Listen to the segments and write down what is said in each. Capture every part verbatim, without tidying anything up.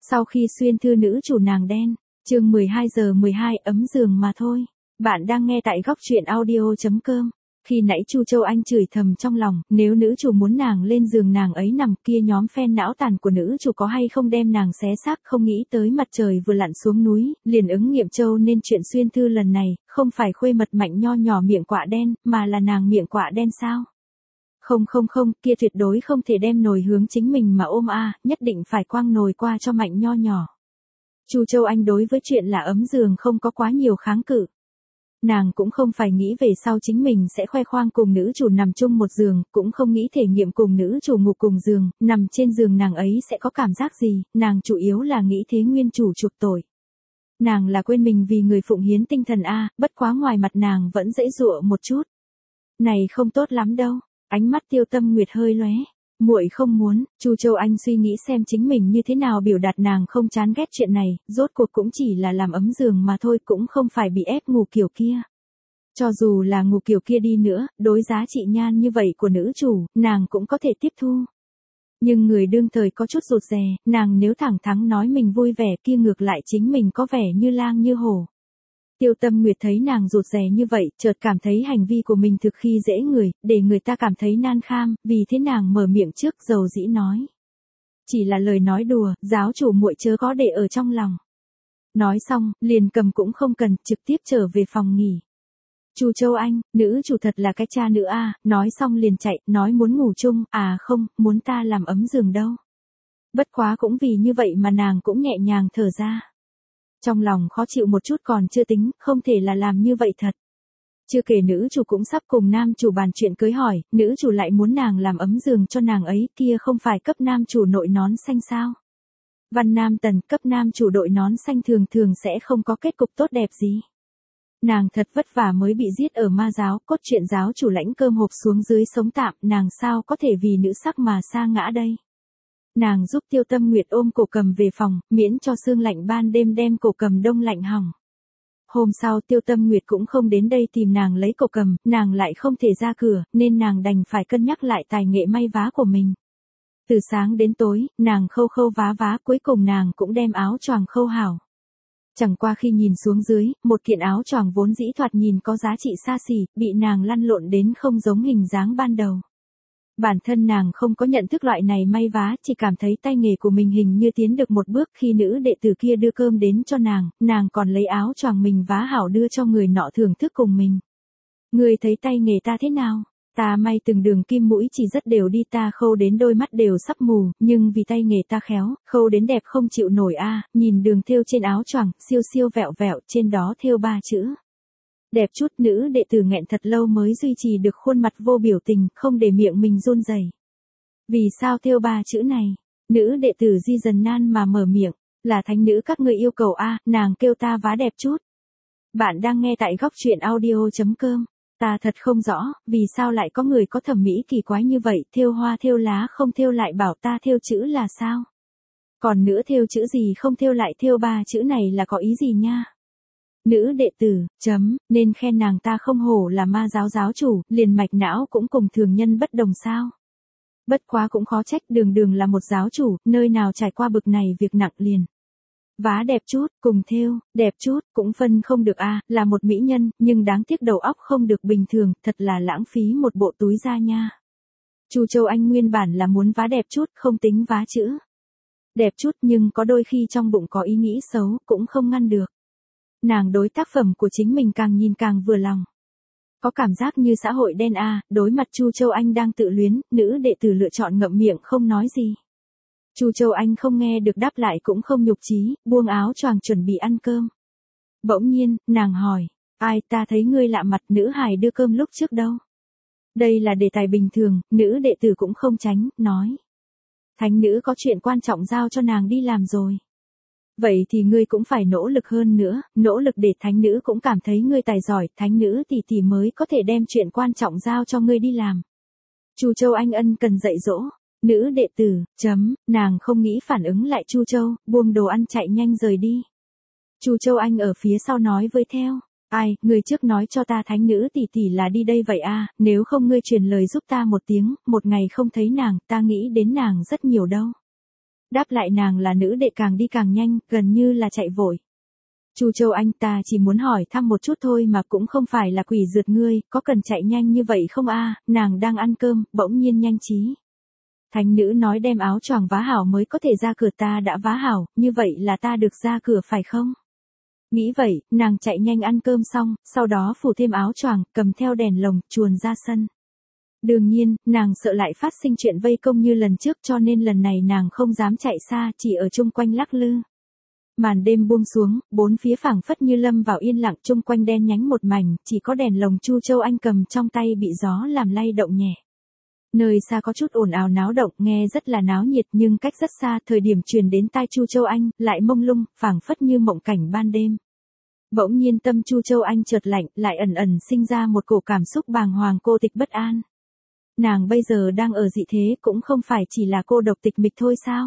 Sau khi xuyên thư nữ chủ nàng đen, chương mười hai giờ mười hai ấm giường mà thôi. Bạn đang nghe tại góc truyện audio chấm com. Khi nãy Chu Châu Anh chửi thầm trong lòng, nếu nữ chủ muốn nàng lên giường nàng ấy nằm kia nhóm fan não tàn của nữ chủ có hay không đem nàng xé xác, không nghĩ tới mặt trời vừa lặn xuống núi, liền ứng nghiệm Châu nên chuyện xuyên thư lần này, không phải khuê mật Mạnh nho nhỏ miệng quạ đen, mà là nàng miệng quạ đen sao? Không không không, kia tuyệt đối không thể đem nồi hướng chính mình mà ôm a, nhất định phải quăng nồi qua cho Mạnh nho nhỏ. Chu Châu Anh đối với chuyện là ấm giường không có quá nhiều kháng cự. Nàng cũng không phải nghĩ về sau chính mình sẽ khoe khoang cùng nữ chủ nằm chung một giường, cũng không nghĩ thể nghiệm cùng nữ chủ ngủ cùng giường, nằm trên giường nàng ấy sẽ có cảm giác gì, nàng chủ yếu là nghĩ thế nguyên chủ chuộc tội. Nàng là quên mình vì người phụng hiến tinh thần a, bất quá ngoài mặt nàng vẫn dễ dụa một chút. Này không tốt lắm đâu, ánh mắt Tiêu Tâm Nguyệt hơi lóe. Muội không muốn. Chu Châu Anh suy nghĩ xem chính mình như thế nào biểu đạt nàng không chán ghét chuyện này, rốt cuộc cũng chỉ là làm ấm giường mà thôi, cũng không phải bị ép ngủ kiểu kia. Cho dù là ngủ kiểu kia đi nữa, đối giá trị nhan như vậy của nữ chủ, nàng cũng có thể tiếp thu. Nhưng người đương thời có chút rụt rè, nàng nếu thẳng thắn nói mình vui vẻ kia ngược lại chính mình có vẻ như lang như hổ. Tiêu Tâm Nguyệt thấy nàng rụt rè như vậy, chợt cảm thấy hành vi của mình thực khi dễ người, để người ta cảm thấy nan kham, vì thế nàng mở miệng trước dầu dĩ nói. Chỉ là lời nói đùa, giáo chủ muội chớ có để ở trong lòng. Nói xong, liền cầm cũng không cần, trực tiếp trở về phòng nghỉ. Chu Châu Anh, nữ chủ thật là cái cha nữ a, nói xong liền chạy, nói muốn ngủ chung, à không, muốn ta làm ấm giường đâu. Bất quá cũng vì như vậy mà nàng cũng nhẹ nhàng thở ra. Trong lòng khó chịu một chút còn chưa tính, không thể là làm như vậy thật. Chưa kể nữ chủ cũng sắp cùng nam chủ bàn chuyện cưới hỏi, nữ chủ lại muốn nàng làm ấm giường cho nàng ấy, kia không phải cấp nam chủ nội nón xanh sao? Văn Nam Tần cấp nam chủ đội nón xanh thường thường sẽ không có kết cục tốt đẹp gì. Nàng thật vất vả mới bị giết ở ma giáo, cốt truyện giáo chủ lãnh cơm hộp xuống dưới sống tạm, nàng sao có thể vì nữ sắc mà sa ngã đây? Nàng giúp Tiêu Tâm Nguyệt ôm cổ cầm về phòng, miễn cho sương lạnh ban đêm đem cổ cầm đông lạnh hỏng. Hôm sau Tiêu Tâm Nguyệt cũng không đến đây tìm nàng lấy cổ cầm, nàng lại không thể ra cửa, nên nàng đành phải cân nhắc lại tài nghệ may vá của mình. Từ sáng đến tối, nàng khâu khâu vá vá, cuối cùng nàng cũng đem áo choàng khâu hảo. Chẳng qua khi nhìn xuống dưới, một kiện áo choàng vốn dĩ thoạt nhìn có giá trị xa xỉ, bị nàng lăn lộn đến không giống hình dáng ban đầu. Bản thân nàng không có nhận thức loại này may vá, chỉ cảm thấy tay nghề của mình hình như tiến được một bước. Khi nữ đệ tử kia đưa cơm đến cho nàng, nàng còn lấy áo choàng mình vá hảo đưa cho người nọ thưởng thức cùng mình. Người thấy tay nghề ta thế nào? Ta may từng đường kim mũi chỉ rất đều đi, ta khâu đến đôi mắt đều sắp mù, nhưng vì tay nghề ta khéo, khâu đến đẹp không chịu nổi a. Nhìn đường thêu trên áo choàng, siêu siêu vẹo vẹo, trên đó thêu ba chữ. Đẹp chút. Nữ đệ tử nghẹn thật lâu mới duy trì được khuôn mặt vô biểu tình, không để miệng mình run rẩy. Vì sao thêu ba chữ này? Nữ đệ tử Di Dần nan mà mở miệng, là thánh nữ các ngươi yêu cầu a, nàng kêu ta vá đẹp chút. Bạn đang nghe tại góc truyện audio chấm com. Ta thật không rõ, vì sao lại có người có thẩm mỹ kỳ quái như vậy, thêu hoa thêu lá không thêu lại bảo ta thêu chữ là sao? Còn nữa thêu chữ gì không thêu lại thêu ba chữ này là có ý gì nha? Nữ đệ tử, chấm, nên khen nàng ta không hổ là ma giáo giáo chủ, liền mạch não cũng cùng thường nhân bất đồng sao. Bất quá cũng khó trách, đường đường là một giáo chủ, nơi nào trải qua bực này việc nặng liền. Vá đẹp chút, cùng thêu, đẹp chút, cũng phân không được a, là một mỹ nhân, nhưng đáng tiếc đầu óc không được bình thường, thật là lãng phí một bộ túi da nha. Chu Châu Anh nguyên bản là muốn vá đẹp chút, không tính vá chữ. Đẹp chút nhưng có đôi khi trong bụng có ý nghĩ xấu, cũng không ngăn được. Nàng đối tác phẩm của chính mình càng nhìn càng vừa lòng. Có cảm giác như xã hội đen a, đối mặt Chu Châu Anh đang tự luyến, nữ đệ tử lựa chọn ngậm miệng không nói gì. Chu Châu Anh không nghe được đáp lại cũng không nhục chí, buông áo choàng chuẩn bị ăn cơm. Bỗng nhiên, nàng hỏi, ai, ta thấy ngươi lạ mặt, nữ hài đưa cơm lúc trước đâu? Đây là đề tài bình thường, nữ đệ tử cũng không tránh, nói. Thánh nữ có chuyện quan trọng giao cho nàng đi làm rồi. Vậy thì ngươi cũng phải nỗ lực hơn nữa, nỗ lực để thánh nữ cũng cảm thấy ngươi tài giỏi, thánh nữ tỷ tỷ mới có thể đem chuyện quan trọng giao cho ngươi đi làm. Chu Châu Anh ân cần dạy dỗ. Nữ đệ tử, chấm, nàng không nghĩ phản ứng lại Chu Châu, buông đồ ăn chạy nhanh rời đi. Chu Châu Anh ở phía sau nói với theo, ai, người trước nói cho ta thánh nữ tỷ tỷ là đi đây vậy a, nếu không ngươi truyền lời giúp ta một tiếng, một ngày không thấy nàng, ta nghĩ đến nàng rất nhiều đâu. Đáp lại nàng là nữ đệ càng đi càng nhanh, gần như là chạy vội. Chu Châu Anh, ta chỉ muốn hỏi thăm một chút thôi mà, cũng không phải là quỷ rượt ngươi, có cần chạy nhanh như vậy không a? Nàng đang ăn cơm, bỗng nhiên nhanh trí. Thánh nữ nói đem áo choàng vá hảo mới có thể ra cửa, ta đã vá hảo, như vậy là ta được ra cửa phải không? Nghĩ vậy, nàng chạy nhanh ăn cơm xong, sau đó phủ thêm áo choàng, cầm theo đèn lồng, chuồn ra sân. Đương nhiên, nàng sợ lại phát sinh chuyện vây công như lần trước, cho nên lần này nàng không dám chạy xa, chỉ ở chung quanh lắc lư. Màn đêm buông xuống, bốn phía phảng phất như lâm vào yên lặng, chung quanh đen nhánh một mảnh, chỉ có đèn lồng Chu Châu Anh cầm trong tay bị gió làm lay động nhẹ. Nơi xa có chút ồn ào náo động, nghe rất là náo nhiệt, nhưng cách rất xa, thời điểm truyền đến tai Chu Châu Anh, lại mông lung, phảng phất như mộng cảnh ban đêm. Bỗng nhiên tâm Chu Châu Anh chợt lạnh, lại ẩn ẩn sinh ra một cổ cảm xúc bàng hoàng cô tịch bất an. Nàng bây giờ đang ở dị thế, cũng không phải chỉ là cô độc tịch mịch thôi sao?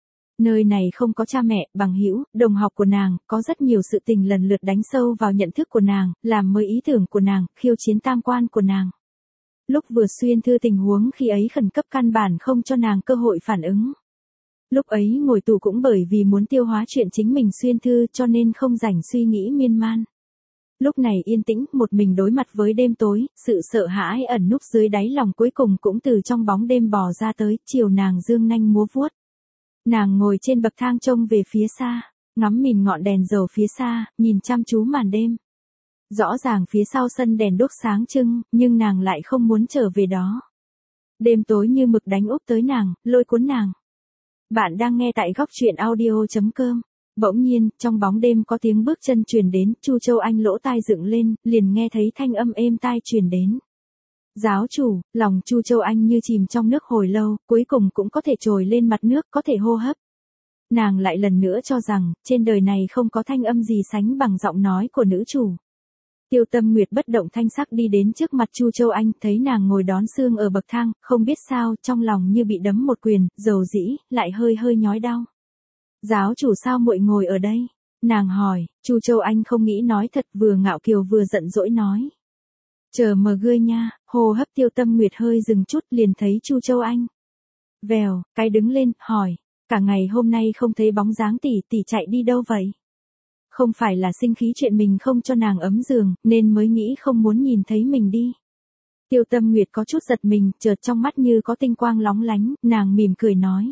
Nơi này không có cha mẹ, bằng hữu, đồng học của nàng, có rất nhiều sự tình lần lượt đánh sâu vào nhận thức của nàng, làm mới ý tưởng của nàng, khiêu chiến tam quan của nàng. Lúc vừa xuyên thư tình huống khi ấy khẩn cấp căn bản không cho nàng cơ hội phản ứng. Lúc ấy ngồi tù cũng bởi vì muốn tiêu hóa chuyện chính mình xuyên thư cho nên không rảnh suy nghĩ miên man. Lúc này yên tĩnh, một mình đối mặt với đêm tối, sự sợ hãi ẩn núp dưới đáy lòng cuối cùng cũng từ trong bóng đêm bò ra tới, chiều nàng dương nanh múa vuốt. Nàng ngồi trên bậc thang trông về phía xa, ngắm nhìn ngọn đèn dầu phía xa, nhìn chăm chú màn đêm. Rõ ràng phía sau sân đèn đốt sáng trưng, nhưng nàng lại không muốn trở về đó. Đêm tối như mực đánh úp tới nàng, lôi cuốn nàng. Bạn đang nghe tại góc truyện audio chấm com. Bỗng nhiên, trong bóng đêm có tiếng bước chân truyền đến, Chu Châu Anh lỗ tai dựng lên, liền nghe thấy thanh âm êm tai truyền đến. Giáo chủ, lòng Chu Châu Anh như chìm trong nước hồi lâu, cuối cùng cũng có thể trồi lên mặt nước, có thể hô hấp. Nàng lại lần nữa cho rằng, trên đời này không có thanh âm gì sánh bằng giọng nói của nữ chủ. Tiêu Tâm Nguyệt bất động thanh sắc đi đến trước mặt Chu Châu Anh, thấy nàng ngồi đón sương ở bậc thang, không biết sao, trong lòng như bị đấm một quyền, dầu dĩ, lại hơi hơi nhói đau. Giáo chủ sao muội ngồi ở đây? Nàng hỏi. Chu Châu Anh không nghĩ nói thật, vừa ngạo kiều vừa giận dỗi nói. Chờ mờ ngươi nha. Hô hấp Tiêu Tâm Nguyệt hơi dừng chút, liền thấy Chu Châu Anh. Vèo, cái đứng lên, hỏi. Cả ngày hôm nay không thấy bóng dáng tỷ, tỷ chạy đi đâu vậy? Không phải là sinh khí chuyện mình không cho nàng ấm giường, nên mới nghĩ không muốn nhìn thấy mình đi. Tiêu Tâm Nguyệt có chút giật mình, chợt trong mắt như có tinh quang lóng lánh, nàng mỉm cười nói.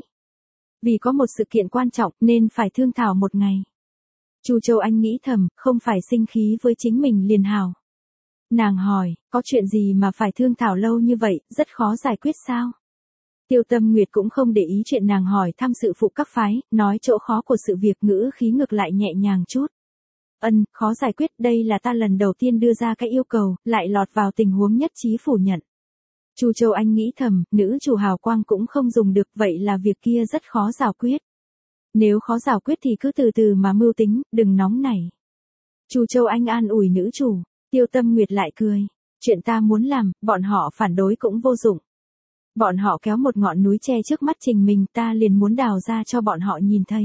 Vì có một sự kiện quan trọng nên phải thương thảo một ngày. Chu Châu Anh nghĩ thầm, không phải sinh khí với chính mình liền hảo. Nàng hỏi, có chuyện gì mà phải thương thảo lâu như vậy, rất khó giải quyết sao? Tiêu Tâm Nguyệt cũng không để ý chuyện nàng hỏi thăm sự phụ các phái, nói chỗ khó của sự việc, ngữ khí ngược lại nhẹ nhàng chút. Ân, khó giải quyết, đây là ta lần đầu tiên đưa ra cái yêu cầu, lại lọt vào tình huống nhất trí phủ nhận. Chu Châu Anh nghĩ thầm, nữ chủ hào quang cũng không dùng được, vậy là việc kia rất khó giải quyết. Nếu khó giải quyết thì cứ từ từ mà mưu tính, đừng nóng nảy. Chu Châu Anh an ủi nữ chủ, Tiêu Tâm Nguyệt lại cười. Chuyện ta muốn làm, bọn họ phản đối cũng vô dụng. Bọn họ kéo một ngọn núi che trước mắt trình mình, ta liền muốn đào ra cho bọn họ nhìn thấy.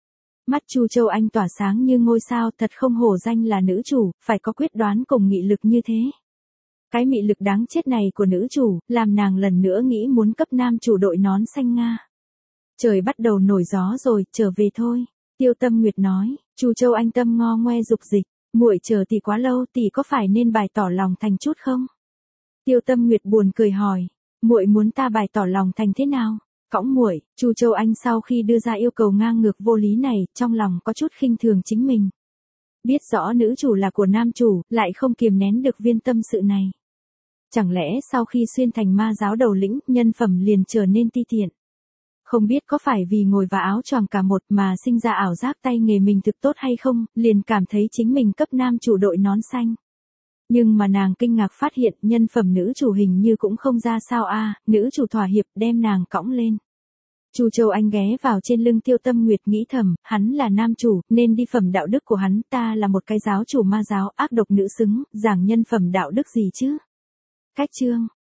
Mắt Chu Châu Anh tỏa sáng như ngôi sao, thật không hổ danh là nữ chủ, phải có quyết đoán cùng nghị lực như thế. Cái mị lực đáng chết này của nữ chủ, làm nàng lần nữa nghĩ muốn cấp nam chủ đội nón xanh Nga. Trời bắt đầu nổi gió rồi, trở về thôi. Tiêu Tâm Nguyệt nói. Chu Châu Anh tâm ngo ngoe dục dịch, muội chờ tỷ quá lâu, tỷ có phải nên bày tỏ lòng thành chút không? Tiêu Tâm Nguyệt buồn cười hỏi, muội muốn ta bày tỏ lòng thành thế nào? Cõng muội. Chu Châu Anh sau khi đưa ra yêu cầu ngang ngược vô lý này, trong lòng có chút khinh thường chính mình. Biết rõ nữ chủ là của nam chủ, lại không kiềm nén được viên tâm sự này. Chẳng lẽ sau khi xuyên thành ma giáo đầu lĩnh, nhân phẩm liền trở nên ti tiện? Không biết có phải vì ngồi và áo choàng cả một mà sinh ra ảo giác tay nghề mình thực tốt hay không, liền cảm thấy chính mình cấp nam chủ đội nón xanh. Nhưng mà nàng kinh ngạc phát hiện nhân phẩm nữ chủ hình như cũng không ra sao a, nữ chủ thỏa hiệp đem nàng cõng lên. Chu Châu Anh ghé vào trên lưng Tiêu Tâm Nguyệt nghĩ thầm, hắn là nam chủ, nên đi phẩm đạo đức của hắn, ta là một cái giáo chủ ma giáo, ác độc nữ xứng, giảng nhân phẩm đạo đức gì chứ? Cách chương.